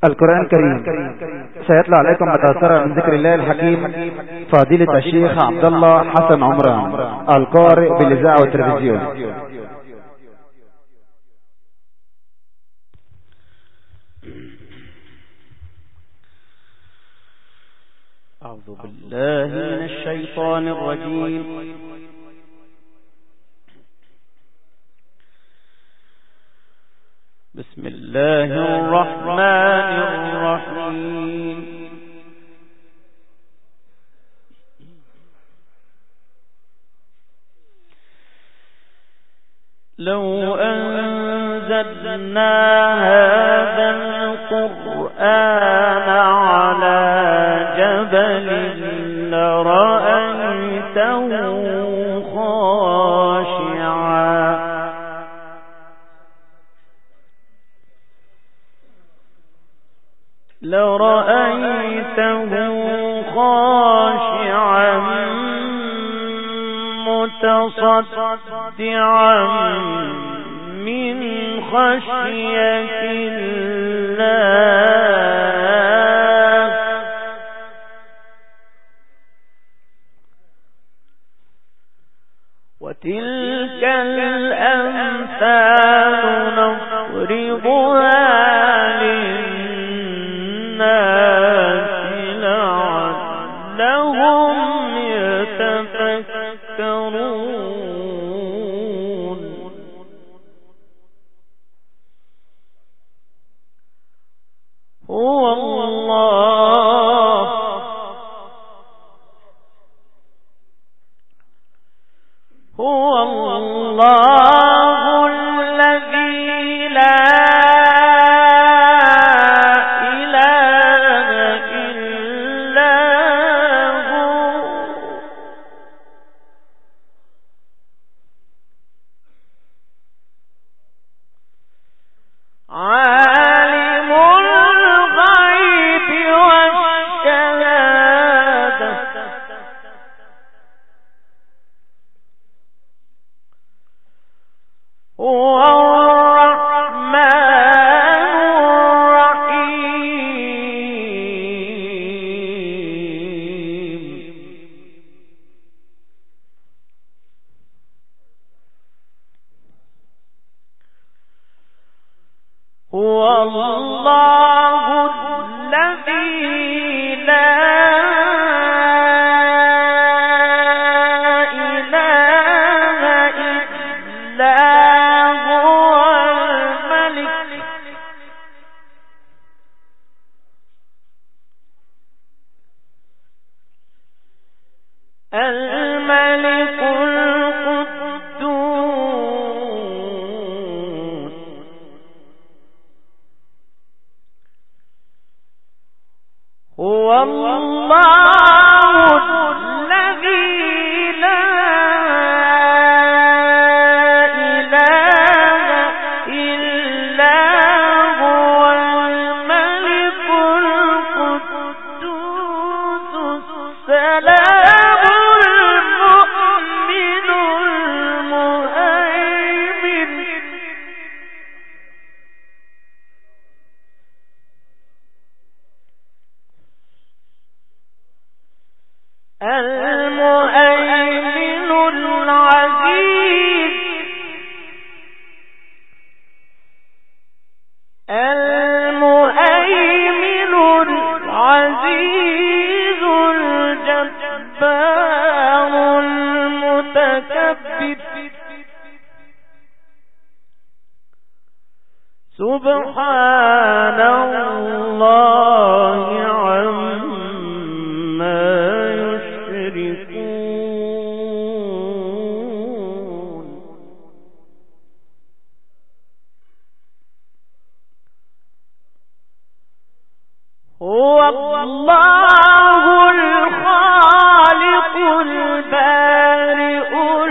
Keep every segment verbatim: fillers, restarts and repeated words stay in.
القرآن الكريم سيطلع عليكم متأثرا من ذكر الله الحكيم فضيلة الشيخ عبد الله حسن عمران القارئ بالإذاعة والتلفزيون. أعوذ بالله من الشيطان الرجيم. بسم الله الرحمن الرحيم. لو أنزلنا هذا القرآن على جبل لرأيته خاشعا لرأيته خاشعا متصدعا من خشية الله وتلك الأمثال نضربها للناس لعلهم يتفكرون. هو الله هو الله الذي لا إله إلا هو عالم الغيب والشهادة هو الرحمن الرحيم. هو الله الذي لا إله إلا هو الملك الملك القدوس هو الله الذي لا إله إلا هو الملك القدوس السلام المؤمن المهيمن المهيمن العزيز المهيمن العزيز الجبار المتكبر سبحان الله عما يشركون. هو الله الخالق البارئ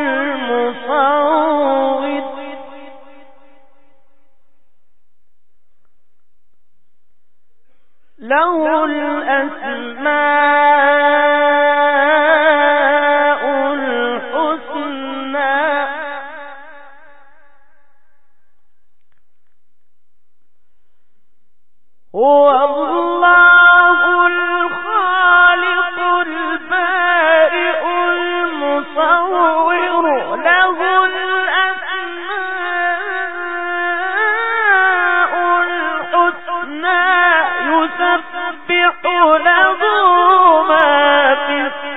المصور له الأسماء الحسنى هو الله الخالق البارئ المصور له الأسماء الحسنى يسبح له ما في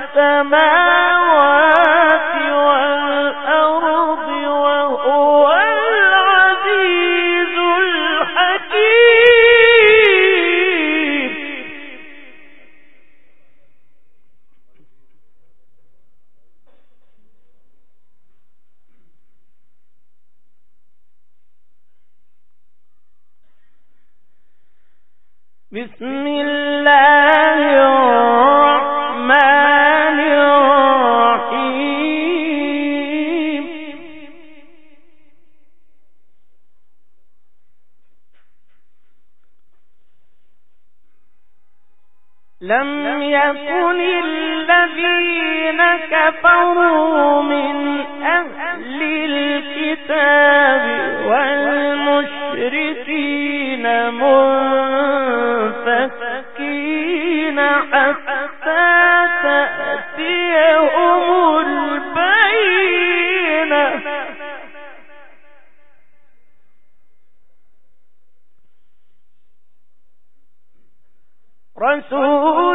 السماوات والأرض وهو العزيز الحكيم. بسم الله الرحمن الرحيم. لم يكن الذين كفروا من أهل الكتاب والمشركين منفكين حتى تأتيهم البينة. رسول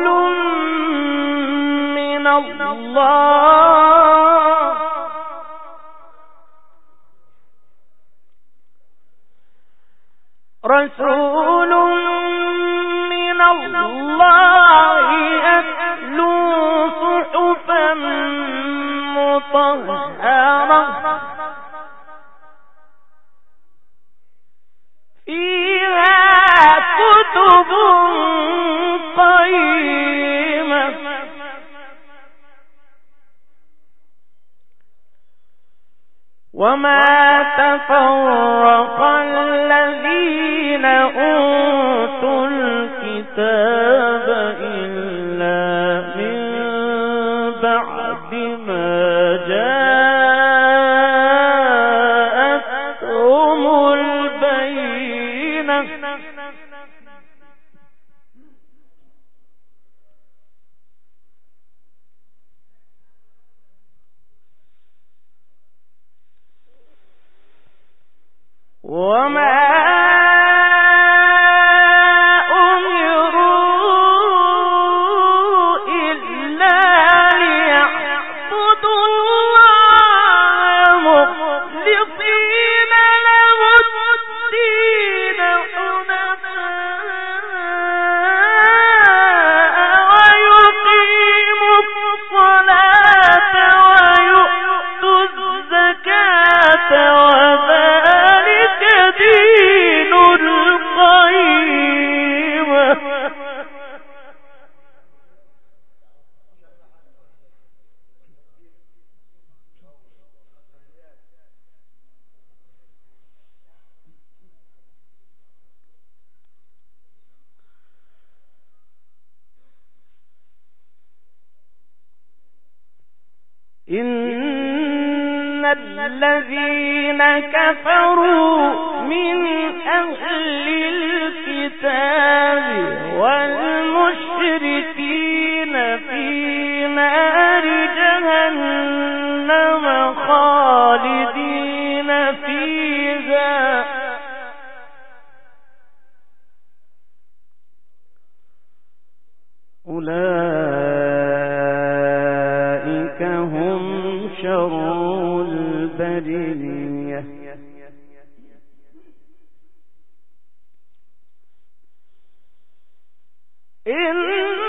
من الله رسول من الله يتلو صحفا مطهرة فيها كتب قيمة وما تفرق الذين أوتوا الكتاب إلا من بعد ما جاءتهم البينة. وما أمروا إلا ليعبدوا الله مخلصين له الدين حنفاء ويقيموا الصلاة ويؤتوا الزكاة وذلك دين القيمة. إن الذين كفروا من أهل الكتاب والمشركين في نار جهنم خالدين فيها أولئك هم شر البرية. إن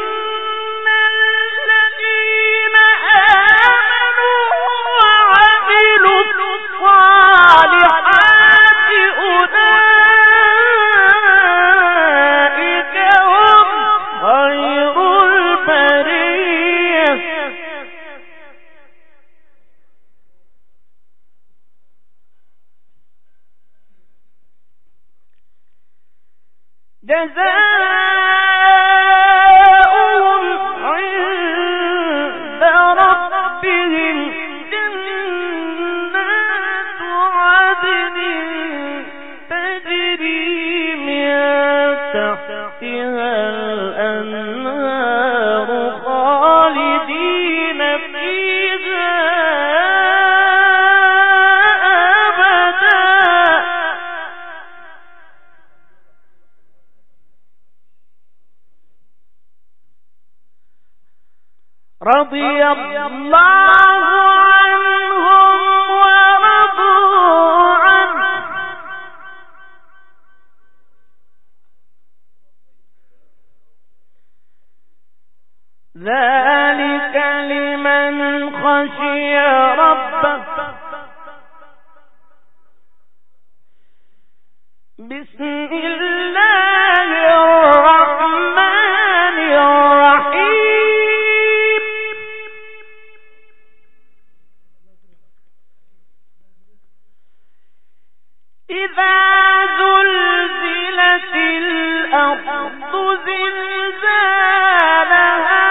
الذين آمنوا وعملوا الصالحات أولئك هم خير البرية. جزاؤهم عند ربهم جنات عدن تجري من تحتها رضي الله عنهم ورضوا عنه ذلك لمن خشي ربه. بسم الله الرحمن الرحيم. إذا زلزلت الأرض زلزالها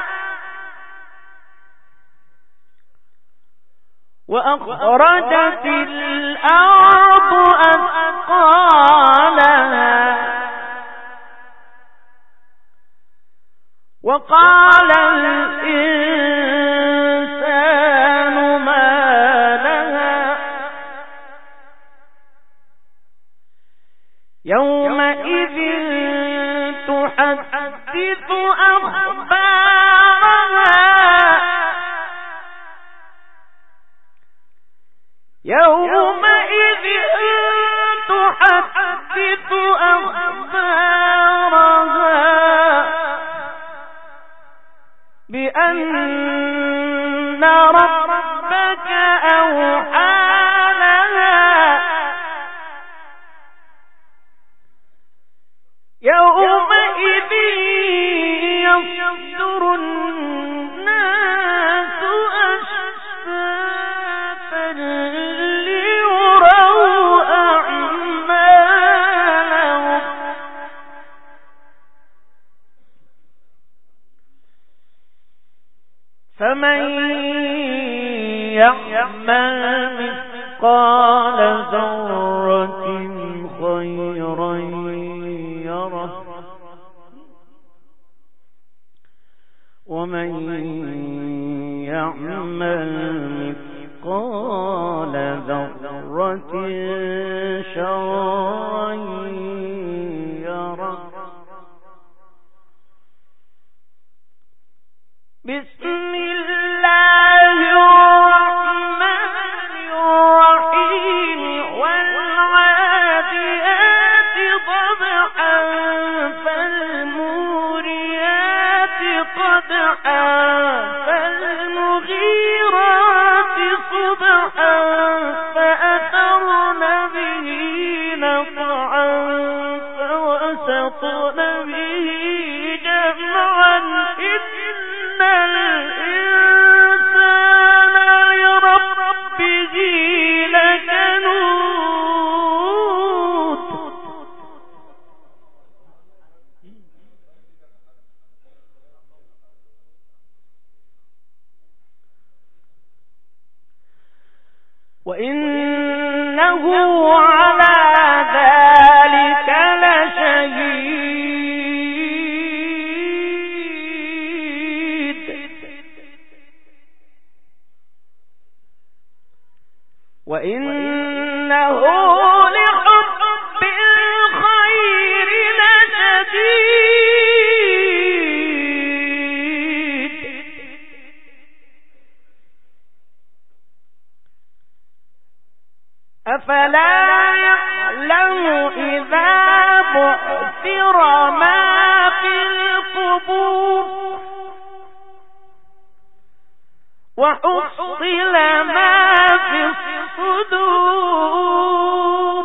وأخرجت الأرض أثقالها وقال الإنسان ما لها يومئذ تحدث أخبارها يومئذ تحدث أخبارها بأن ربك أوحى لها يومئذ يصدر الناس أشتاتا ليروا أعمالهم فمن يعمل مثقال ذرة خيرا يره ومن يعمل مثقال ذرة شرا يره. بسم الله الرحمن الرحيم. والعاديات ضبحا فالموريات قدحا فالمغيرات صبحا فأثرن به نقعا فوسطن به جمعا إن الإنسان لربه لكنود. وإنه على ذلك لشهيد. وإنه لحب الخير لشديد. أفلا يعلم إذا بعثر ما في القبور وحصل ما في الصدور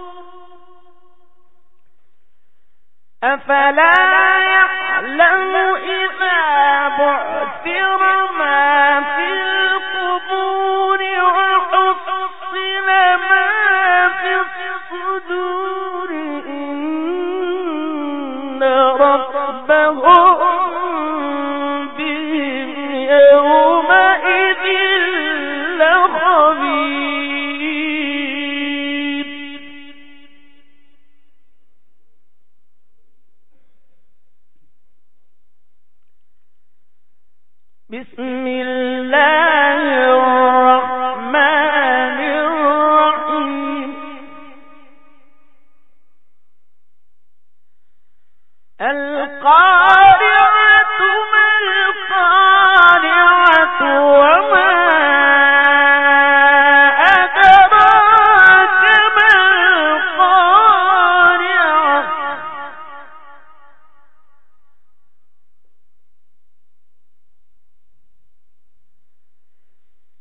أفلا يعلم إذا بعثر ما في القبور وحصل ما في الصدور إن ربهم بهم يومئذ لخبير. بسم الله الرحمن الرحيم. القارعة ما القارعة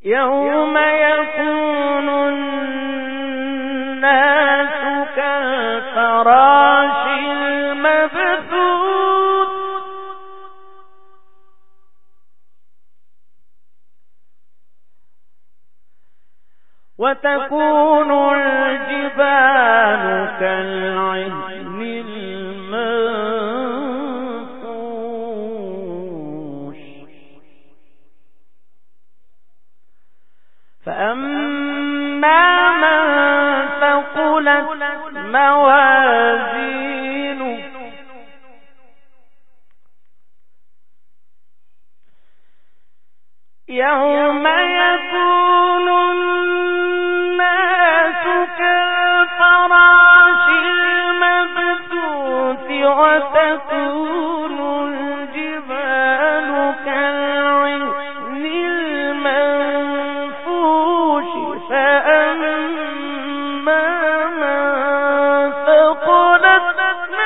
يوم يكون الناس كالفراش المبثوث وتكون الجبال كالعهن المنفوش فأما من ثقلت موازينه يوم يكون الناس كالفراش المبثوث وتكون الجبال كالعهن المنفوش فأما من ثقلت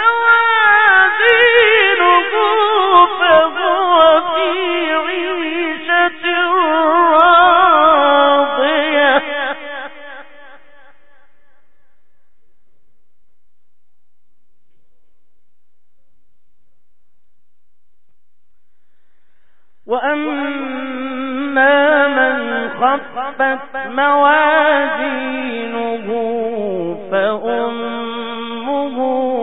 موازينه فهو في عيشة راضية وأما من خفت موازينه فأمه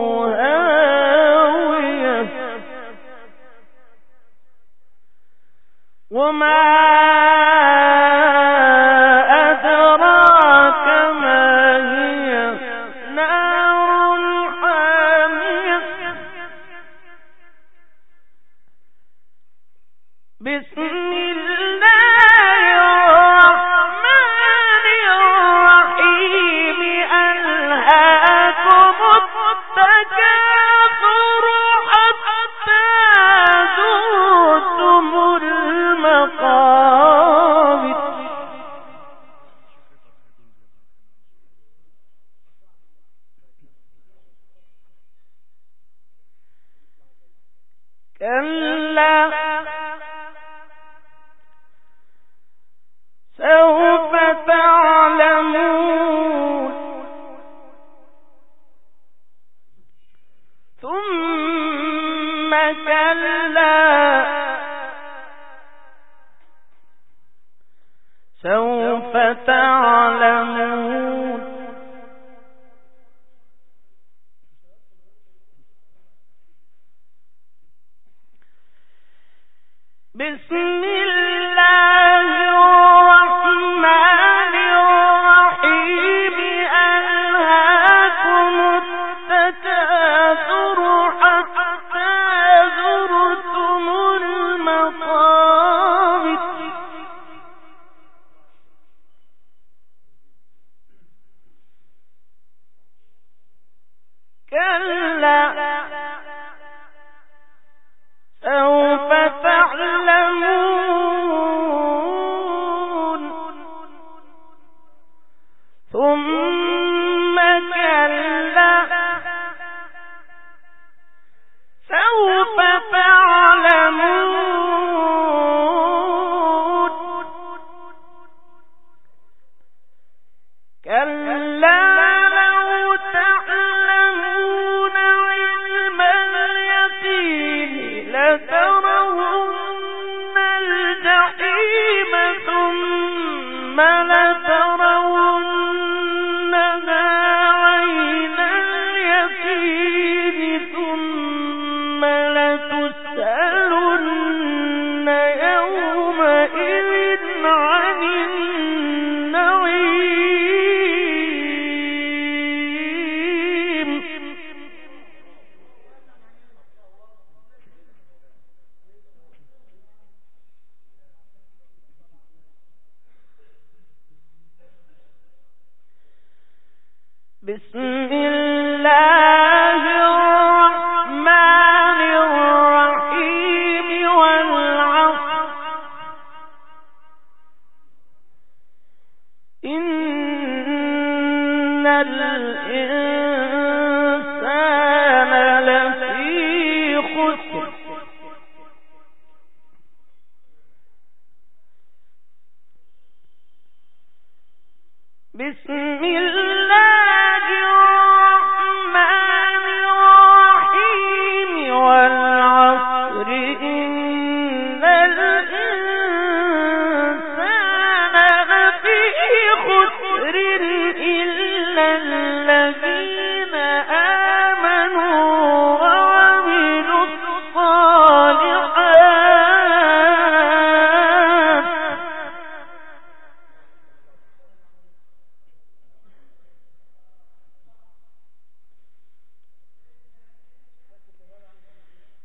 هاوية وما أدراك ما هي نار حامية بسم الله الرحمن الرحيم ألهاكم التكاثر حتى زرتم المقابر كلا سوف تعلمون ثم كلا سوف تعلمون بسم الله الرحمن الرحيم ألهاكم التكاثر حتى زرتم المقابر كلا سوف تعلمون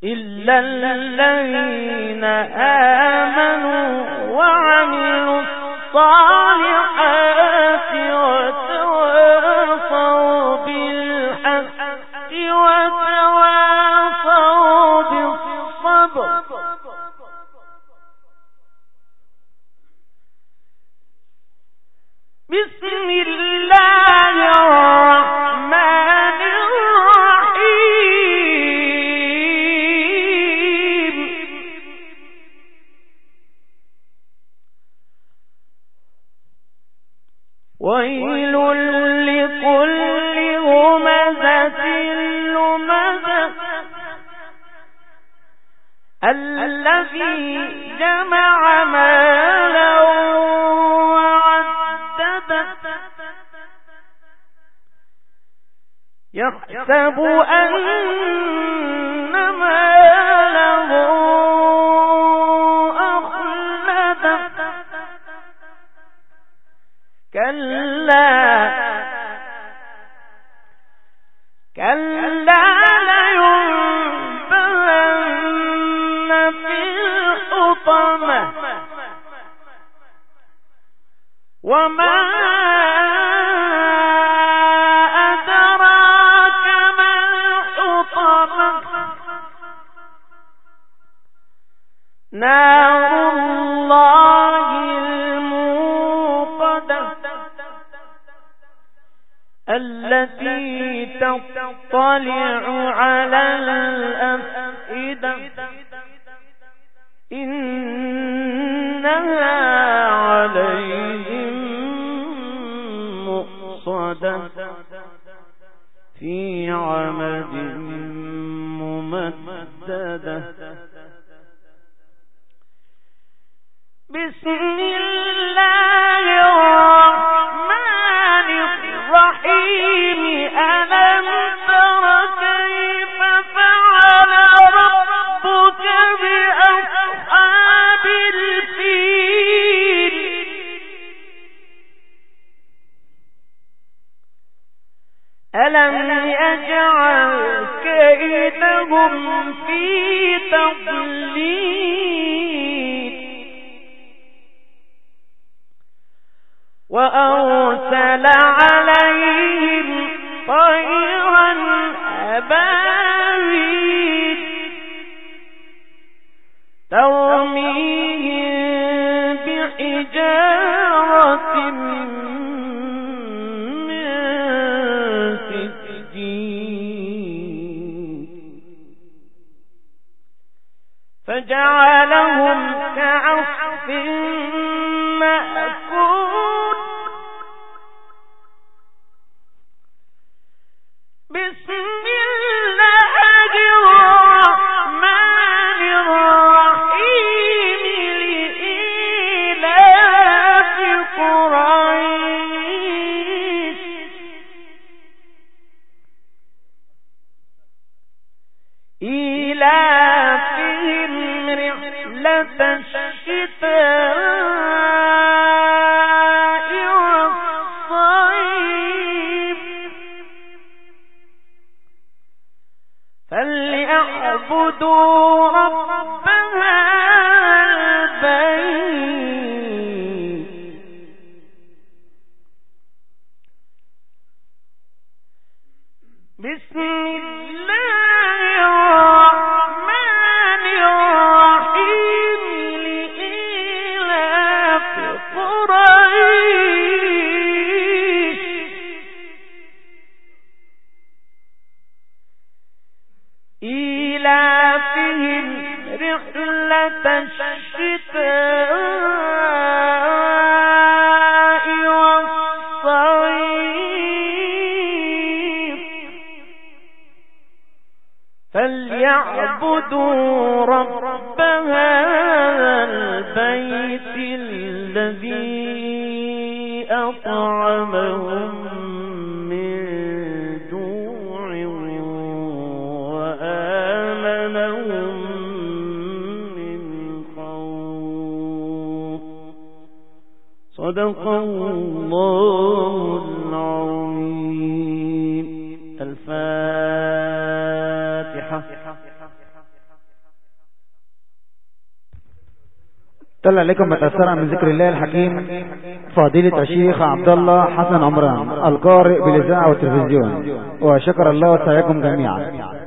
إلا الذين آمنوا وعملوا الصالحات وتواصوا بالحق وتواصوا بالصبر بسم الله الرحمن الرحيم ويل لكل همزة لمزة الذي جمع مالا يحسب أن ماله أخلده كلا كلا لينبذن في الحطمة وما نار الله الموقدة التي تطلع على الأفئدة إنها عليهم مؤصدة في عمد ممددة بسم الله الرحمن الرحيم ألم تر كيف فعل ربك بأصحاب الفيل ألم يجعل كيدهم في تضليل وأرسل عليهم طيرا أبابيل ترميهم بحجارة من سجيل فجعلهم كعصف مأكول بسم الله الرحمن الرحيم لإيلاف قريش إيلافهم رحلة الشتاء والصيف فليعبدوا رب هذا البيت بسم الله الرحمن الرحيم لإيلاف قريش إيلافهم رحلة الشتاء والصيف فليعبدوا رب هذا البيت الذي أطعمهم من جوع وآمنهم من خوف صدق الله العظيم. الفاتحة. طلع عليكم متأثرا من ذكر الله الحكيم فضيلة الشيخ عبد الله حسن عمران القارئ بالإذاعة والتلفزيون، وشكر الله سعيكم جميعا.